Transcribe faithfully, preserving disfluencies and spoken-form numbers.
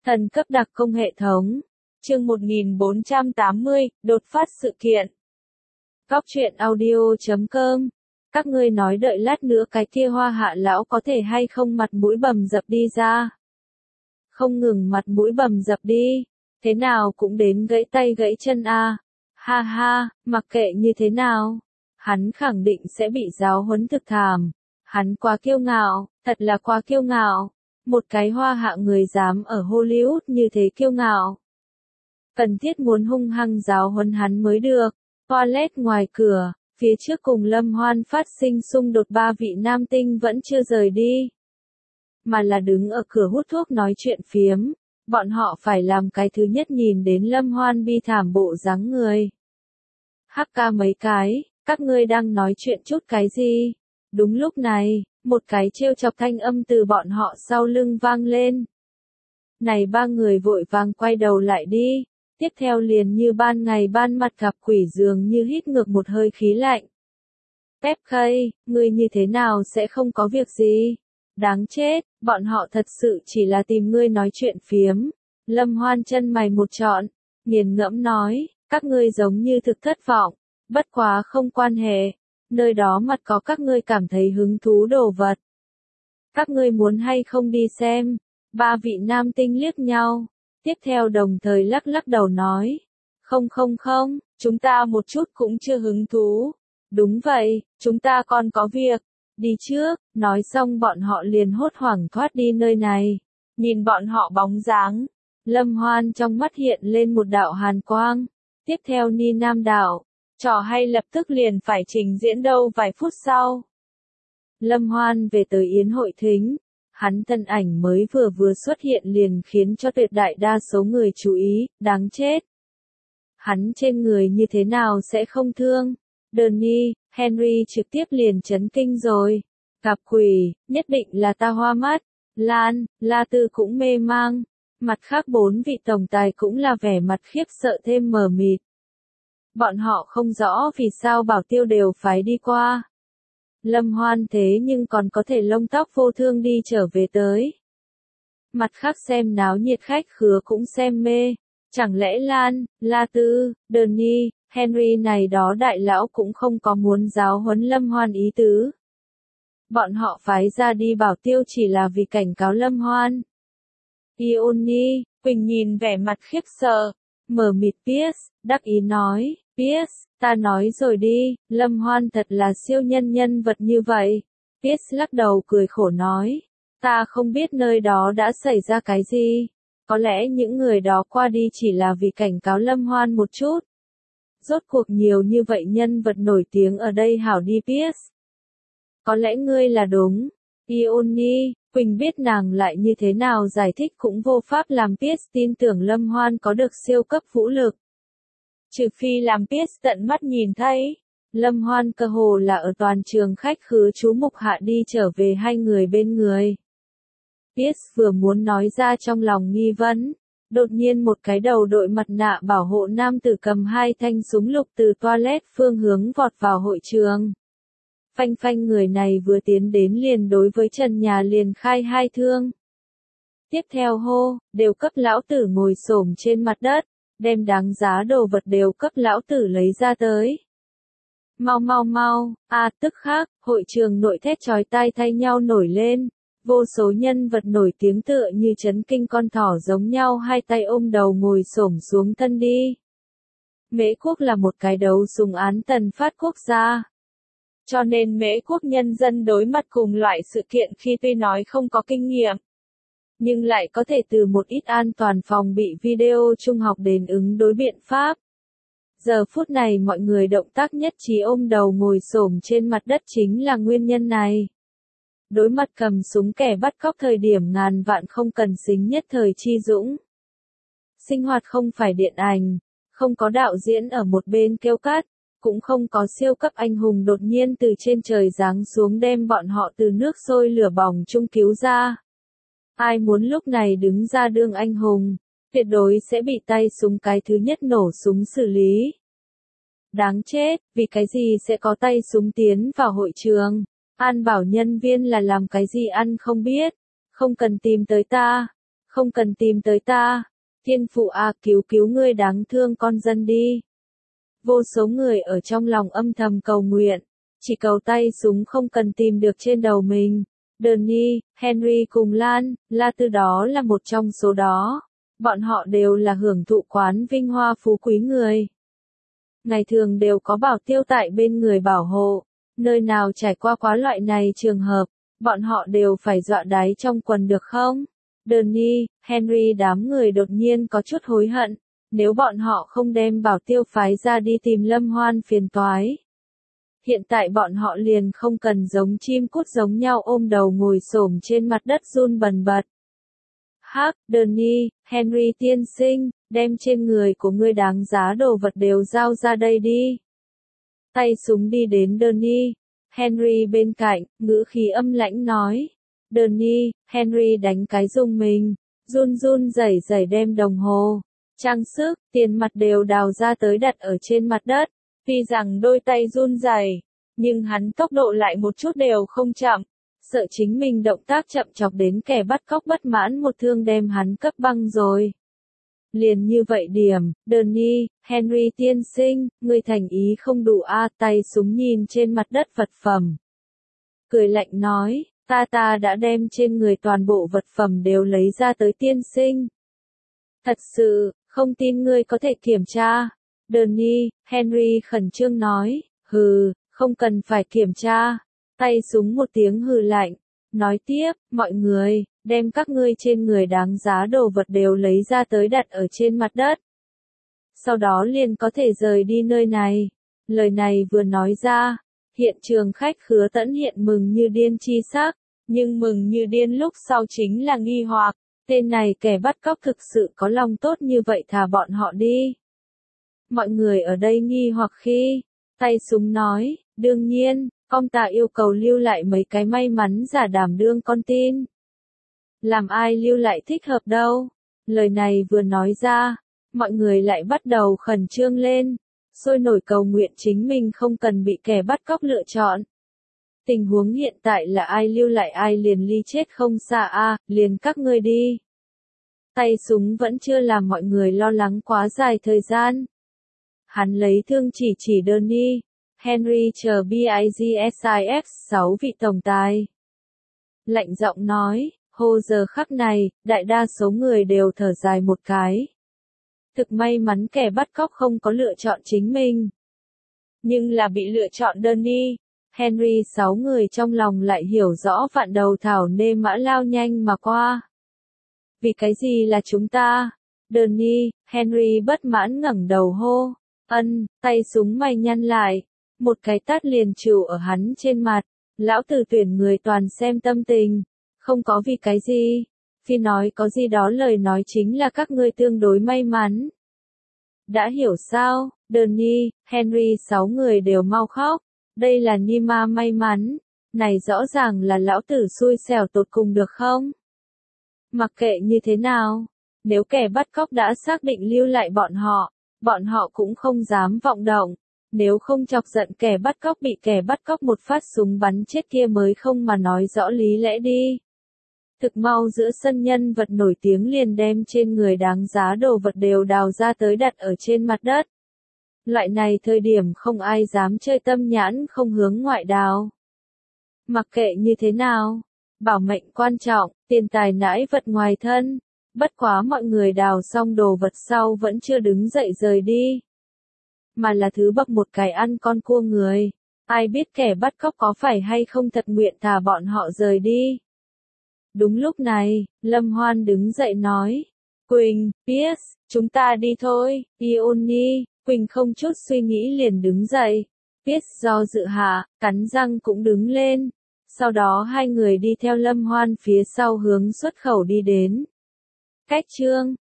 Thần cấp đặc công hệ thống. Chương một nghìn bốn trăm tám mươi, đột phát sự kiện. Góc truyện audio chấm com. Các ngươi nói đợi lát nữa cái kia Hoa Hạ lão có thể hay không mặt mũi bầm dập đi ra. Không ngừng mặt mũi bầm dập đi. Thế nào cũng đến gãy tay gãy chân a. Ha ha, mặc kệ như thế nào. Hắn khẳng định sẽ bị giáo huấn thực thảm. Hắn quá kiêu ngạo, thật là quá kiêu ngạo. Một cái Hoa Hạ người dám ở Hollywood như thế kiêu ngạo. Cần thiết muốn hung hăng giáo huấn hắn mới được. Toilet ngoài cửa, phía trước cùng Lâm Hoan phát sinh xung đột ba vị nam tinh vẫn chưa rời đi. Mà là đứng ở cửa hút thuốc nói chuyện phiếm. Bọn họ phải làm cái thứ nhất nhìn đến Lâm Hoan bi thảm bộ dáng người. Hắc ca mấy cái, các ngươi đang nói chuyện chút cái gì? Đúng lúc này, một cái trêu chọc thanh âm từ bọn họ sau lưng vang lên. Này ba người vội vàng quay đầu lại đi. Tiếp theo liền như ban ngày ban mặt gặp quỷ dường như hít ngược một hơi khí lạnh. Pep Khay, ngươi như thế nào sẽ không có việc gì? Đáng chết, bọn họ thật sự chỉ là tìm ngươi nói chuyện phiếm. Lâm Hoan chân mày một trọn, nghiền ngẫm nói, các ngươi giống như thực thất vọng, bất quá không quan hệ, nơi đó mặt có các ngươi cảm thấy hứng thú đồ vật. Các ngươi muốn hay không đi xem? Ba vị nam tinh liếc nhau, tiếp theo đồng thời lắc lắc đầu nói, không không không, chúng ta một chút cũng chưa hứng thú. Đúng vậy, chúng ta còn có việc. Đi trước, nói xong bọn họ liền hốt hoảng thoát đi nơi này. Nhìn bọn họ bóng dáng, Lâm Hoan trong mắt hiện lên một đạo hàn quang. Tiếp theo Ni Nam đạo, trò hay lập tức liền phải trình diễn đâu vài phút sau. Lâm Hoan về tới yến hội thính, hắn thân ảnh mới vừa vừa xuất hiện liền khiến cho tuyệt đại đa số người chú ý, đáng chết. Hắn trên người như thế nào sẽ không thương? Donnie, Henry trực tiếp liền chấn kinh rồi. Gặp quỷ, nhất định là ta hoa mắt. Lan, La Tư cũng mê mang. Mặt khác bốn vị tổng tài cũng là vẻ mặt khiếp sợ thêm mờ mịt. Bọn họ không rõ vì sao Bảo Tiêu đều phái đi qua. Lâm Hoan thế nhưng còn có thể lông tóc vô thương đi trở về tới. Mặt khác xem náo nhiệt khách khứa cũng xem mê. Chẳng lẽ Lan, La Tư, Donnie, Henry này đó đại lão cũng không có muốn giáo huấn Lâm Hoan ý tứ. Bọn họ phái ra đi Bảo Tiêu chỉ là vì cảnh cáo Lâm Hoan. Ioni, Quỳnh nhìn vẻ mặt khiếp sợ, mở mịt Pierce, đắc ý nói, Pierce, ta nói rồi đi, Lâm Hoan thật là siêu nhân nhân vật như vậy. Pierce lắc đầu cười khổ nói, ta không biết nơi đó đã xảy ra cái gì. Có lẽ những người đó qua đi chỉ là vì cảnh cáo Lâm Hoan một chút. Rốt cuộc nhiều như vậy nhân vật nổi tiếng ở đây hảo đi Pierce. Có lẽ ngươi là đúng. Ioni, Quỳnh biết nàng lại như thế nào giải thích cũng vô pháp làm Pierce tin tưởng Lâm Hoan có được siêu cấp vũ lực. Trừ phi làm Pierce tận mắt nhìn thấy. Lâm Hoan cơ hồ là ở toàn trường khách khứa chú mục hạ đi trở về hai người bên người. Pierce vừa muốn nói ra trong lòng nghi vấn. Đột nhiên một cái đầu đội mặt nạ bảo hộ nam tử cầm hai thanh súng lục từ toilet phương hướng vọt vào hội trường. Phanh phanh người này vừa tiến đến liền đối với trần nhà liền khai hai thương. Tiếp theo hô, đều cấp lão tử ngồi xổm trên mặt đất, đem đáng giá đồ vật đều cấp lão tử lấy ra tới. Mau mau mau, a tức khắc, hội trường nội thét chói tai thay nhau nổi lên. Vô số nhân vật nổi tiếng tựa như chấn kinh con thỏ giống nhau hai tay ôm đầu ngồi xổm xuống thân đi. Mễ quốc là một cái đấu súng án tần phát quốc gia. Cho nên Mễ quốc nhân dân đối mặt cùng loại sự kiện khi tuy nói không có kinh nghiệm, nhưng lại có thể từ một ít an toàn phòng bị video trung học đến ứng đối biện pháp. Giờ phút này mọi người động tác nhất trí ôm đầu ngồi xổm trên mặt đất chính là nguyên nhân này. Đối mặt cầm súng kẻ bắt cóc thời điểm ngàn vạn không cần xính nhất thời chi dũng. Sinh hoạt không phải điện ảnh, không có đạo diễn ở một bên kêu cắt, cũng không có siêu cấp anh hùng đột nhiên từ trên trời giáng xuống đem bọn họ từ nước sôi lửa bỏng chung cứu ra. Ai muốn lúc này đứng ra đương anh hùng, tuyệt đối sẽ bị tay súng cái thứ nhất nổ súng xử lý. Đáng chết, vì cái gì sẽ có tay súng tiến vào hội trường? An bảo nhân viên là làm cái gì ăn không biết, không cần tìm tới ta, Không cần tìm tới ta. Thiên phụ à, cứu cứu ngươi đáng thương con dân đi. Vô số người ở trong lòng âm thầm cầu nguyện. Chỉ cầu tay súng không cần tìm được trên đầu mình. Bernie, Henry cùng Lan, La Tư đó là một trong số đó. Bọn họ đều là hưởng thụ quán vinh hoa phú quý người. Ngày thường đều có bảo tiêu tại bên người bảo hộ. Nơi nào trải qua quá loại này trường hợp, bọn họ đều phải dọa đáy trong quần được không? Bernie, Henry đám người đột nhiên có chút hối hận. Nếu bọn họ không đem bảo tiêu phái ra đi tìm Lâm Hoan phiền toái. Hiện tại bọn họ liền không cần giống chim cút giống nhau ôm đầu ngồi xổm trên mặt đất run bần bật. Hắc, Bernie, Henry tiên sinh, đem trên người của ngươi đáng giá đồ vật đều giao ra đây đi. Tay súng đi đến Bernie, Henry bên cạnh, ngữ khí âm lãnh nói. Bernie, Henry đánh cái rung mình, run run rẩy rẩy đem đồng hồ, trang sức, tiền mặt đều đào ra tới đặt ở trên mặt đất. Tuy rằng đôi tay run rẩy, nhưng hắn tốc độ lại một chút đều không chậm, sợ chính mình động tác chậm chọc đến kẻ bắt cóc bất mãn một thương đem hắn cấp băng rồi. Liền như vậy điểm, Bernie, Henry tiên sinh, người thành ý không đủ a, tay súng nhìn trên mặt đất vật phẩm. Cười lạnh nói, ta ta đã đem trên người toàn bộ vật phẩm đều lấy ra tới tiên sinh. Thật sự, không tin ngươi có thể kiểm tra. Bernie, Henry khẩn trương nói, hừ, không cần phải kiểm tra. Tay súng một tiếng hừ lạnh, nói tiếp, mọi người, đem các ngươi trên người đáng giá đồ vật đều lấy ra tới đặt ở trên mặt đất. Sau đó liền có thể rời đi nơi này. Lời này vừa nói ra, hiện trường khách khứa tẫn hiện mừng như điên chi sắc, nhưng mừng như điên lúc sau chính là nghi hoặc, tên này kẻ bắt cóc thực sự có lòng tốt như vậy thả bọn họ đi. Mọi người ở đây nghi hoặc khi, tay súng nói, đương nhiên, con ta yêu cầu lưu lại mấy cái may mắn giả đảm đương con tin. Làm ai lưu lại thích hợp đâu. Lời này vừa nói ra, mọi người lại bắt đầu khẩn trương lên, sôi nổi cầu nguyện chính mình không cần bị kẻ bắt cóc lựa chọn. Tình huống hiện tại là ai lưu lại ai liền ly chết không xa a, liền các ngươi đi. Tay súng vẫn chưa làm mọi người lo lắng quá dài thời gian. Hắn lấy thương chỉ chỉ Bernie, Henry chờ Biggs sáu vị tổng tài. Lạnh giọng nói, hô giờ khắc này, đại đa số người đều thở dài một cái. Thực may mắn kẻ bắt cóc không có lựa chọn chính mình. Nhưng là bị lựa chọn Bernie, Henry sáu người trong lòng lại hiểu rõ vạn đầu thảo nê mã lao nhanh mà qua. Vì cái gì là chúng ta? Bernie, Henry bất mãn ngẩng đầu hô. Ân, tay súng mày nhăn lại. Một cái tát liền chịu ở hắn trên mặt. Lão tử tuyển người toàn xem tâm tình. Không có vì cái gì. Phi nói có gì đó lời nói chính là các ngươi tương đối may mắn. Đã hiểu sao? Bernie, Henry sáu người đều mau khóc. Đây là Nima may mắn. Này rõ ràng là lão tử xui xẻo tột cùng được không? Mặc kệ như thế nào, nếu kẻ bắt cóc đã xác định lưu lại bọn họ, bọn họ cũng không dám vọng động. Nếu không chọc giận kẻ bắt cóc bị kẻ bắt cóc một phát súng bắn chết kia mới không mà nói rõ lý lẽ đi. Thực mau giữa sân nhân vật nổi tiếng liền đem trên người đáng giá đồ vật đều đào ra tới đặt ở trên mặt đất. Loại này thời điểm không ai dám chơi tâm nhãn không hướng ngoại đào. Mặc kệ như thế nào, bảo mệnh quan trọng, tiền tài nãi vật ngoài thân. Bất quá mọi người đào xong đồ vật sau vẫn chưa đứng dậy rời đi. Mà là thứ bậc một cái ăn con cua người. Ai biết kẻ bắt cóc có phải hay không thật nguyện thả bọn họ rời đi. Đúng lúc này, Lâm Hoan đứng dậy nói. Quỳnh, Pierce, chúng ta đi thôi. Ioni, Quỳnh không chút suy nghĩ liền đứng dậy. Pierce do dự hạ, cắn răng cũng đứng lên. Sau đó hai người đi theo Lâm Hoan phía sau hướng xuất khẩu đi đến. Cách chương